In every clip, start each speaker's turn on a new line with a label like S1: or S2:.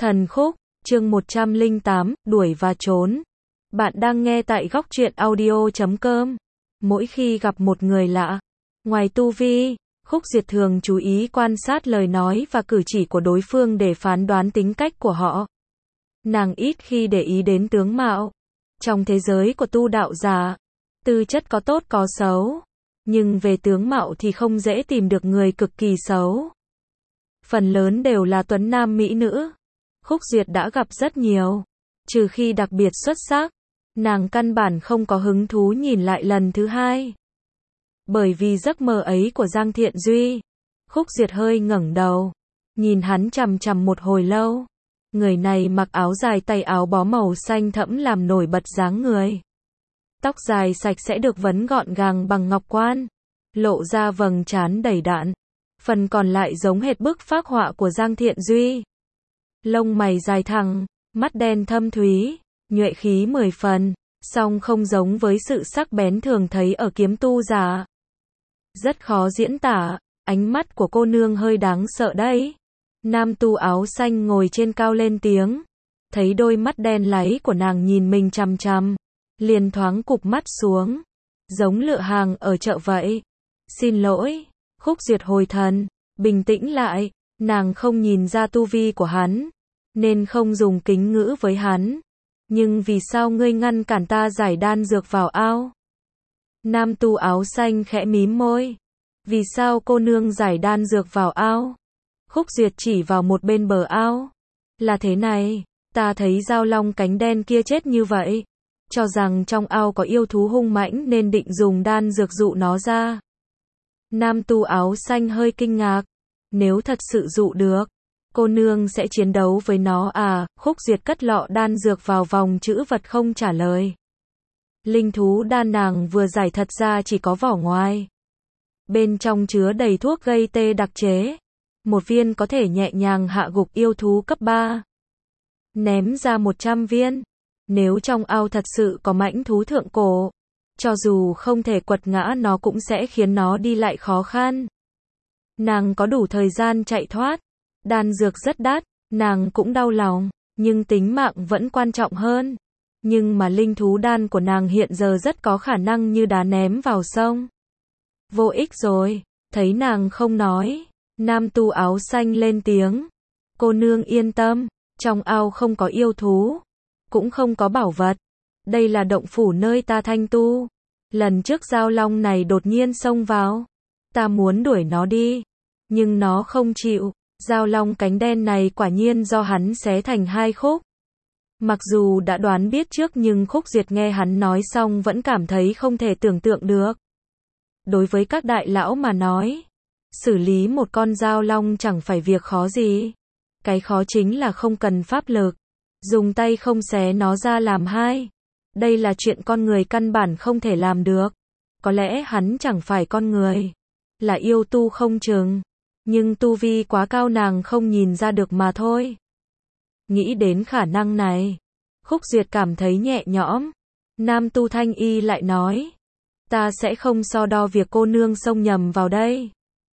S1: Thần khúc, chương 108, đuổi và trốn. Bạn đang nghe tại góc truyện audio.com. Mỗi khi gặp một người lạ, ngoài tu vi, Khúc Duyệt thường chú ý quan sát lời nói và cử chỉ của đối phương để phán đoán tính cách của họ. Nàng ít khi để ý đến tướng mạo. Trong thế giới của tu đạo giả, tư chất có tốt có xấu, nhưng về tướng mạo thì không dễ tìm được người cực kỳ xấu. Phần lớn đều là tuấn nam mỹ nữ. Khúc Duyệt đã gặp rất nhiều, trừ khi đặc biệt xuất sắc, nàng căn bản không có hứng thú nhìn lại lần thứ hai. Bởi vì giấc mơ ấy của Giang Thiện Duy, Khúc Duyệt hơi ngẩng đầu, nhìn hắn chằm chằm một hồi lâu. Người này mặc áo dài tay áo bó màu xanh thẫm làm nổi bật dáng người. Tóc dài sạch sẽ được vấn gọn gàng bằng ngọc quan, lộ ra vầng trán đầy đặn. Phần còn lại giống hệt bức phác họa của Giang Thiện Duy. Lông mày dài thẳng, mắt đen thâm thúy, nhuệ khí 10 phần, song không giống với sự sắc bén thường thấy ở kiếm tu giả. Rất khó diễn tả, ánh mắt của cô nương hơi đáng sợ đấy. Nam tu áo xanh ngồi trên cao lên tiếng, thấy đôi mắt đen láy của nàng nhìn mình chằm chằm, liền thoáng cụp mắt xuống, giống lựa hàng ở chợ vậy. Xin lỗi. Khúc Duyệt hồi thần, bình tĩnh lại, nàng không nhìn ra tu vi của hắn, nên không dùng kính ngữ với hắn. Nhưng vì sao ngươi ngăn cản ta giải đan dược vào ao? Nam tu áo xanh khẽ mím môi. Vì sao cô nương giải đan dược vào ao? Khúc Duyệt chỉ vào một bên bờ ao. Là thế này, ta thấy dao long cánh đen kia chết như vậy, cho rằng trong ao có yêu thú hung mãnh nên định dùng đan dược dụ nó ra. Nam tu áo xanh hơi kinh ngạc. Nếu thật sự dụ được, cô nương sẽ chiến đấu với nó à? Khúc Duyệt cất lọ đan dược vào vòng trữ vật không trả lời. Linh thú đan nàng vừa giải thật ra chỉ có vỏ ngoài. Bên trong chứa đầy thuốc gây tê đặc chế. Một viên có thể nhẹ nhàng hạ gục yêu thú cấp 3. Ném ra 100 viên. Nếu trong ao thật sự có mãnh thú thượng cổ, cho dù không thể quật ngã nó cũng sẽ khiến nó đi lại khó khăn. Nàng có đủ thời gian chạy thoát. Đan dược rất đắt, nàng cũng đau lòng, nhưng tính mạng vẫn quan trọng hơn. Nhưng mà linh thú đan của nàng hiện giờ rất có khả năng như đá ném vào sông. Vô ích rồi. Thấy nàng không nói, nam tu áo xanh lên tiếng. Cô nương yên tâm, trong ao không có yêu thú, cũng không có bảo vật. Đây là động phủ nơi ta thanh tu. Lần trước dao long này đột nhiên xông vào, ta muốn đuổi nó đi, nhưng nó không chịu. Dao long cánh đen này quả nhiên do hắn xé thành hai khúc. Mặc dù đã đoán biết trước nhưng Khúc Duyệt nghe hắn nói xong vẫn cảm thấy không thể tưởng tượng được. Đối với các đại lão mà nói, xử lý một con dao long chẳng phải việc khó gì. Cái khó chính là không cần pháp lực, dùng tay không xé nó ra làm hai. Đây là chuyện con người căn bản không thể làm được. Có lẽ hắn chẳng phải con người, là yêu tu không chừng. Nhưng tu vi quá cao nàng không nhìn ra được mà thôi. Nghĩ đến khả năng này, Khúc Duyệt cảm thấy nhẹ nhõm. Nam tu thanh y lại nói, ta sẽ không so đo việc cô nương xông nhầm vào đây.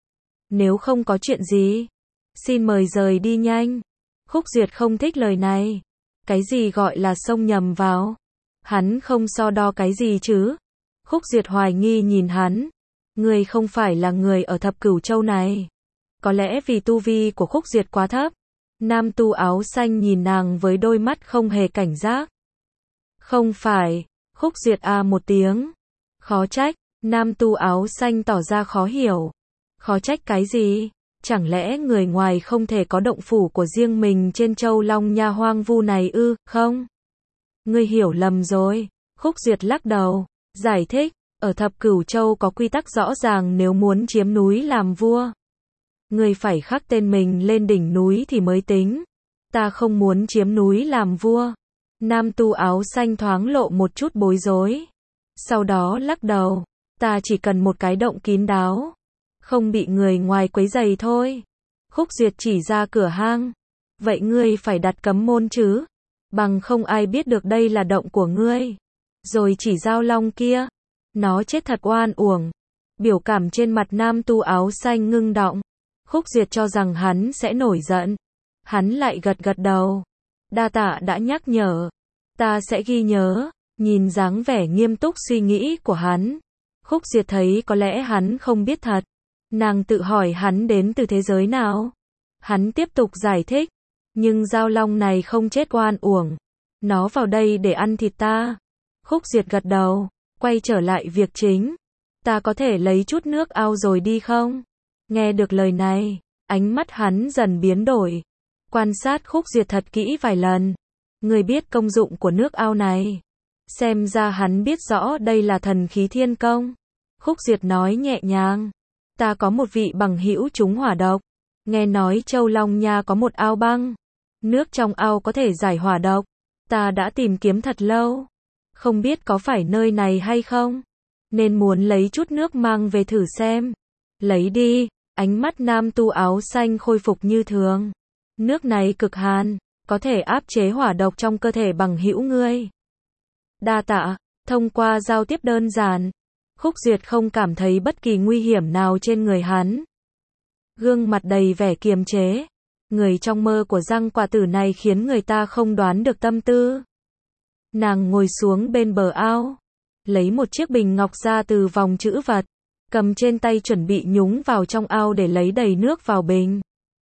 S1: Nếu không có chuyện gì, xin mời rời đi nhanh. Khúc Duyệt không thích lời này. Cái gì gọi là xông nhầm vào? Hắn không so đo cái gì chứ? Khúc Duyệt hoài nghi nhìn hắn. Người không phải là người ở Thập Cửu Châu này. Có lẽ vì tu vi của Khúc Duyệt quá thấp. Nam tu áo xanh nhìn nàng với đôi mắt không hề cảnh giác. Không phải. Khúc Duyệt một tiếng. Khó trách. Nam tu áo xanh tỏ ra khó hiểu. Khó trách cái gì? Chẳng lẽ người ngoài không thể có động phủ của riêng mình trên Châu Long Nha hoang vu này ư? Không. Ngươi hiểu lầm rồi. Khúc Duyệt lắc đầu, giải thích, ở Thập Cửu Châu có quy tắc rõ ràng nếu muốn chiếm núi làm vua. Ngươi phải khắc tên mình lên đỉnh núi thì mới tính. Ta không muốn chiếm núi làm vua. Nam tu áo xanh thoáng lộ một chút bối rối. Sau đó lắc đầu, ta chỉ cần một cái động kín đáo, không bị người ngoài quấy rầy thôi. Khúc Duyệt chỉ ra cửa hang. Vậy ngươi phải đặt cấm môn chứ? Bằng không ai biết được đây là động của ngươi. Rồi chỉ dao long kia, nó chết thật oan uổng. Biểu cảm trên mặt nam tu áo xanh ngưng đọng. Khúc Duyệt cho rằng hắn sẽ nổi giận. Hắn lại gật gật đầu. Đa tạ đã nhắc nhở. Ta sẽ ghi nhớ. Nhìn dáng vẻ nghiêm túc suy nghĩ của hắn, Khúc Diệt thấy có lẽ hắn không biết thật. Nàng tự hỏi hắn đến từ thế giới nào. Hắn tiếp tục giải thích. Nhưng dao long này không chết oan uổng. Nó vào đây để ăn thịt ta. Khúc Diệt gật đầu, quay trở lại việc chính. Ta có thể lấy chút nước ao rồi đi không? Nghe được lời này, ánh mắt hắn dần biến đổi. Quan sát Khúc Diệt thật kỹ vài lần. Người biết công dụng của nước ao này. Xem ra hắn biết rõ đây là thần khí thiên công. Khúc Diệt nói nhẹ nhàng. Ta có một vị bằng hữu trúng hỏa độc. Nghe nói Châu Long Nha có một ao băng. Nước trong ao có thể giải hỏa độc. Ta đã tìm kiếm thật lâu. Không biết có phải nơi này hay không. Nên muốn lấy chút nước mang về thử xem. Lấy đi. Ánh mắt nam tu áo xanh khôi phục như thường. Nước này cực hàn. Có thể áp chế hỏa độc trong cơ thể bằng hữu ngươi. Đa tạ. Thông qua giao tiếp đơn giản, Khúc Diệt không cảm thấy bất kỳ nguy hiểm nào trên người hắn. Gương mặt đầy vẻ kiềm chế. Người trong mơ của Giang Quả Tử này khiến người ta không đoán được tâm tư. Nàng ngồi xuống bên bờ ao, lấy một chiếc bình ngọc ra từ vòng trữ vật, cầm trên tay chuẩn bị nhúng vào trong ao để lấy đầy nước vào bình.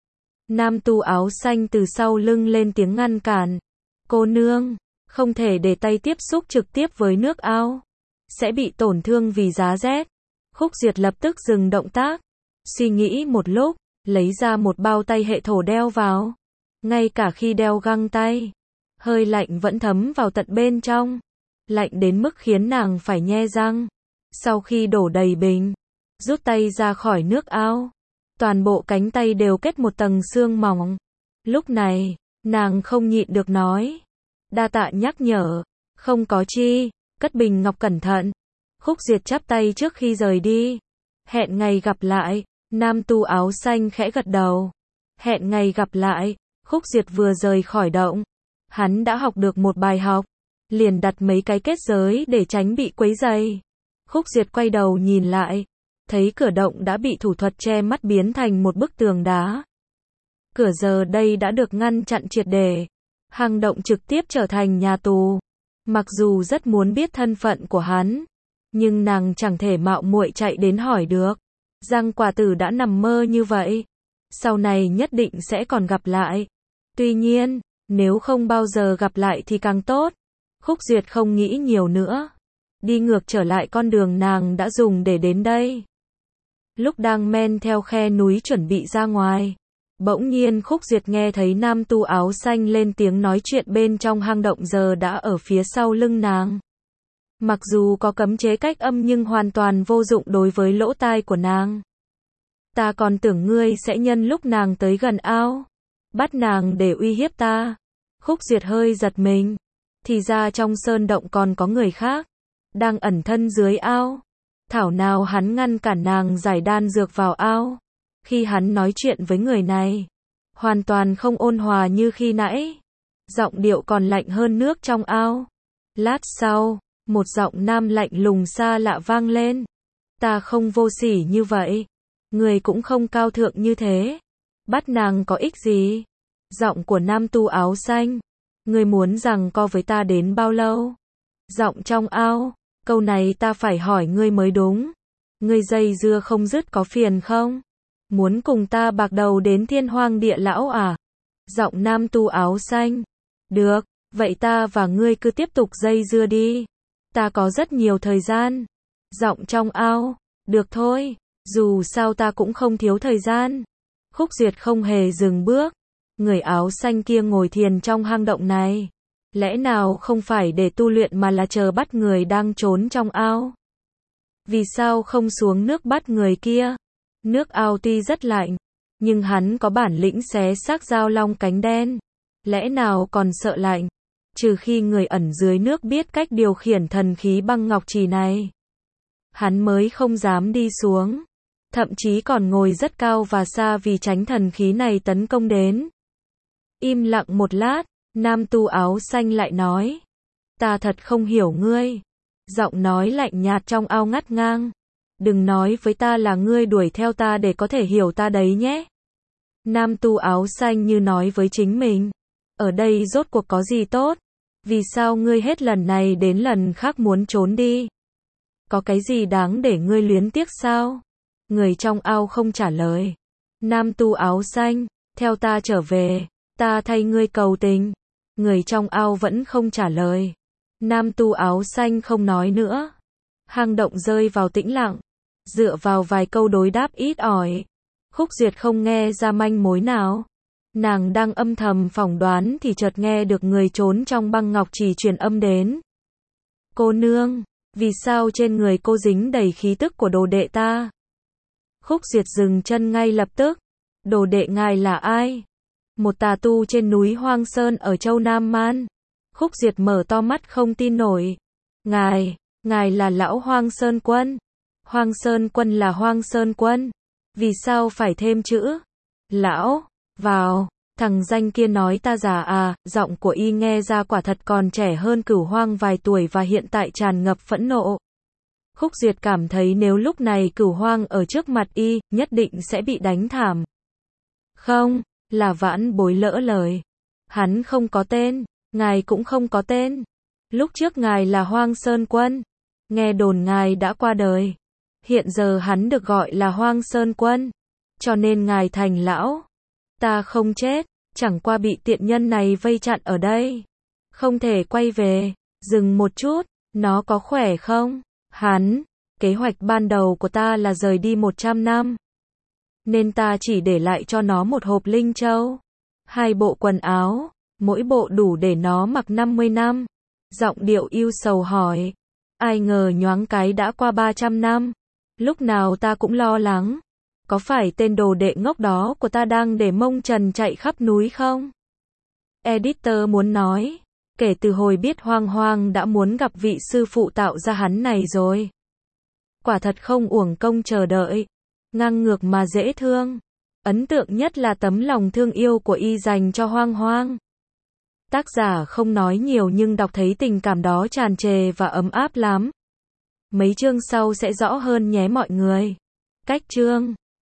S1: Nam tu áo xanh từ sau lưng lên tiếng ngăn cản. Cô nương, không thể để tay tiếp xúc trực tiếp với nước ao. Sẽ bị tổn thương vì giá rét. Khúc Diệt lập tức dừng động tác. Suy nghĩ một lúc, lấy ra một bao tay hệ thổ đeo vào. Ngay cả khi đeo găng tay, hơi lạnh vẫn thấm vào tận bên trong. Lạnh đến mức khiến nàng phải nhe răng. Sau khi đổ đầy bình, rút tay ra khỏi nước ao. Toàn bộ cánh tay đều kết một tầng xương mỏng. Lúc này, nàng không nhịn được nói. Đa tạ nhắc nhở. Không có chi. Cất bình ngọc cẩn thận. Khúc Diệt chắp tay trước khi rời đi. Hẹn ngày gặp lại. Nam tu áo xanh khẽ gật đầu. Hẹn ngày gặp lại. Khúc Diệt vừa rời khỏi động. Hắn đã học được một bài học. Liền đặt mấy cái kết giới để tránh bị quấy rầy. Khúc Diệt quay đầu nhìn lại. Thấy cửa động đã bị thủ thuật che mắt biến thành một bức tường đá. Cửa giờ đây đã được ngăn chặn triệt để. Hang động trực tiếp trở thành nhà tù. Mặc dù rất muốn biết thân phận của hắn, nhưng nàng chẳng thể mạo muội chạy đến hỏi được. Giang Quả Tử đã nằm mơ như vậy. Sau này nhất định sẽ còn gặp lại. Tuy nhiên, nếu không bao giờ gặp lại thì càng tốt. Khúc Diệt không nghĩ nhiều nữa. Đi ngược trở lại con đường nàng đã dùng để đến đây. Lúc đang men theo khe núi chuẩn bị ra ngoài, bỗng nhiên Khúc Diệt nghe thấy nam tu áo xanh lên tiếng nói chuyện bên trong hang động giờ đã ở phía sau lưng nàng. Mặc dù có cấm chế cách âm nhưng hoàn toàn vô dụng đối với lỗ tai của nàng. Ta còn tưởng ngươi sẽ nhân lúc nàng tới gần ao, bắt nàng để uy hiếp ta. Khúc Diệt hơi giật mình. Thì ra trong sơn động còn có người khác, đang ẩn thân dưới ao. Thảo nào hắn ngăn cản nàng giải đan dược vào ao. Khi hắn nói chuyện với người này, hoàn toàn không ôn hòa như khi nãy. Giọng điệu còn lạnh hơn nước trong ao. Lát sau, một giọng nam lạnh lùng xa lạ vang lên. Ta không vô sỉ như vậy. Người cũng không cao thượng như thế. Bắt nàng có ích gì? Giọng của nam tu áo xanh. Người muốn giằng co với ta đến bao lâu? Giọng trong ao. Câu này ta phải hỏi ngươi mới đúng. Ngươi dây dưa không dứt có phiền không? Muốn cùng ta bạc đầu đến thiên hoang địa lão à? Giọng nam tu áo xanh. Được, vậy ta và ngươi cứ tiếp tục dây dưa đi. Ta có rất nhiều thời gian. Giọng trong ao. Được thôi, dù sao ta cũng không thiếu thời gian. Khúc Diệt không hề dừng bước. Người áo xanh kia ngồi thiền trong hang động này. Lẽ nào không phải để tu luyện mà là chờ bắt người đang trốn trong ao? Vì sao không xuống nước bắt người kia? Nước ao tuy rất lạnh, nhưng hắn có bản lĩnh xé xác dao long cánh đen. Lẽ nào còn sợ lạnh? Trừ khi người ẩn dưới nước biết cách điều khiển thần khí băng ngọc trì này. Hắn mới không dám đi xuống. Thậm chí còn ngồi rất cao và xa vì tránh thần khí này tấn công đến. Im lặng một lát, nam tu áo xanh lại nói. Ta thật không hiểu ngươi. Giọng nói lạnh nhạt trong ao ngắt ngang. Đừng nói với ta là ngươi đuổi theo ta để có thể hiểu ta đấy nhé. Nam tu áo xanh như nói với chính mình. Ở đây rốt cuộc có gì tốt? Vì sao ngươi hết lần này đến lần khác muốn trốn đi? Có cái gì đáng để ngươi luyến tiếc sao? Người trong ao không trả lời. Nam tu áo xanh, theo ta trở về, ta thay ngươi cầu tình. Người trong ao vẫn không trả lời. Nam tu áo xanh không nói nữa. Hang động rơi vào tĩnh lặng. Dựa vào vài câu đối đáp ít ỏi, Khúc Duyệt không nghe ra manh mối nào. Nàng đang âm thầm phỏng đoán thì chợt nghe được người trốn trong băng ngọc trì truyền âm đến. Cô nương, vì sao trên người cô dính đầy khí tức của đồ đệ ta? Khúc Duyệt dừng chân ngay lập tức. Đồ đệ ngài là ai? Một tà tu trên núi Hoang Sơn ở châu Nam Man. Khúc Duyệt mở to mắt không tin nổi. Ngài là lão Hoang Sơn Quân. Hoang Sơn Quân là Hoang Sơn Quân. Vì sao phải thêm chữ lão vào? Thằng danh kia nói ta già à? Giọng của y nghe ra quả thật còn trẻ hơn Cửu Hoang vài tuổi và hiện tại tràn ngập phẫn nộ. Khúc Duyệt cảm thấy nếu lúc này Cửu Hoang ở trước mặt y, nhất định sẽ bị đánh thảm. Không, là Vãn Bối lỡ lời. Hắn không có tên, ngài cũng không có tên. Lúc trước ngài là Hoang Sơn Quân. Nghe đồn ngài đã qua đời. Hiện giờ hắn được gọi là Hoang Sơn Quân. Cho nên ngài thành lão. Ta không chết, chẳng qua bị tiện nhân này vây chặn ở đây. Không thể quay về. Dừng một chút, nó có khỏe không? Kế hoạch ban đầu của ta là rời đi 100 năm. Nên ta chỉ để lại cho nó một hộp linh châu. 2 bộ quần áo, mỗi bộ đủ để nó mặc 50 năm. Giọng điệu ưu sầu hỏi. Ai ngờ nhoáng cái đã qua 300 năm. Lúc nào ta cũng lo lắng. Có phải tên đồ đệ ngốc đó của ta đang để mông trần chạy khắp núi không? Editor muốn nói. Kể từ hồi biết Hoang Hoang đã muốn gặp vị sư phụ tạo ra hắn này rồi. Quả thật không uổng công chờ đợi. Ngang ngược mà dễ thương. Ấn tượng nhất là tấm lòng thương yêu của y dành cho Hoang Hoang. Tác giả không nói nhiều nhưng đọc thấy tình cảm đó tràn trề và ấm áp lắm. Mấy chương sau sẽ rõ hơn nhé mọi người. Cách chương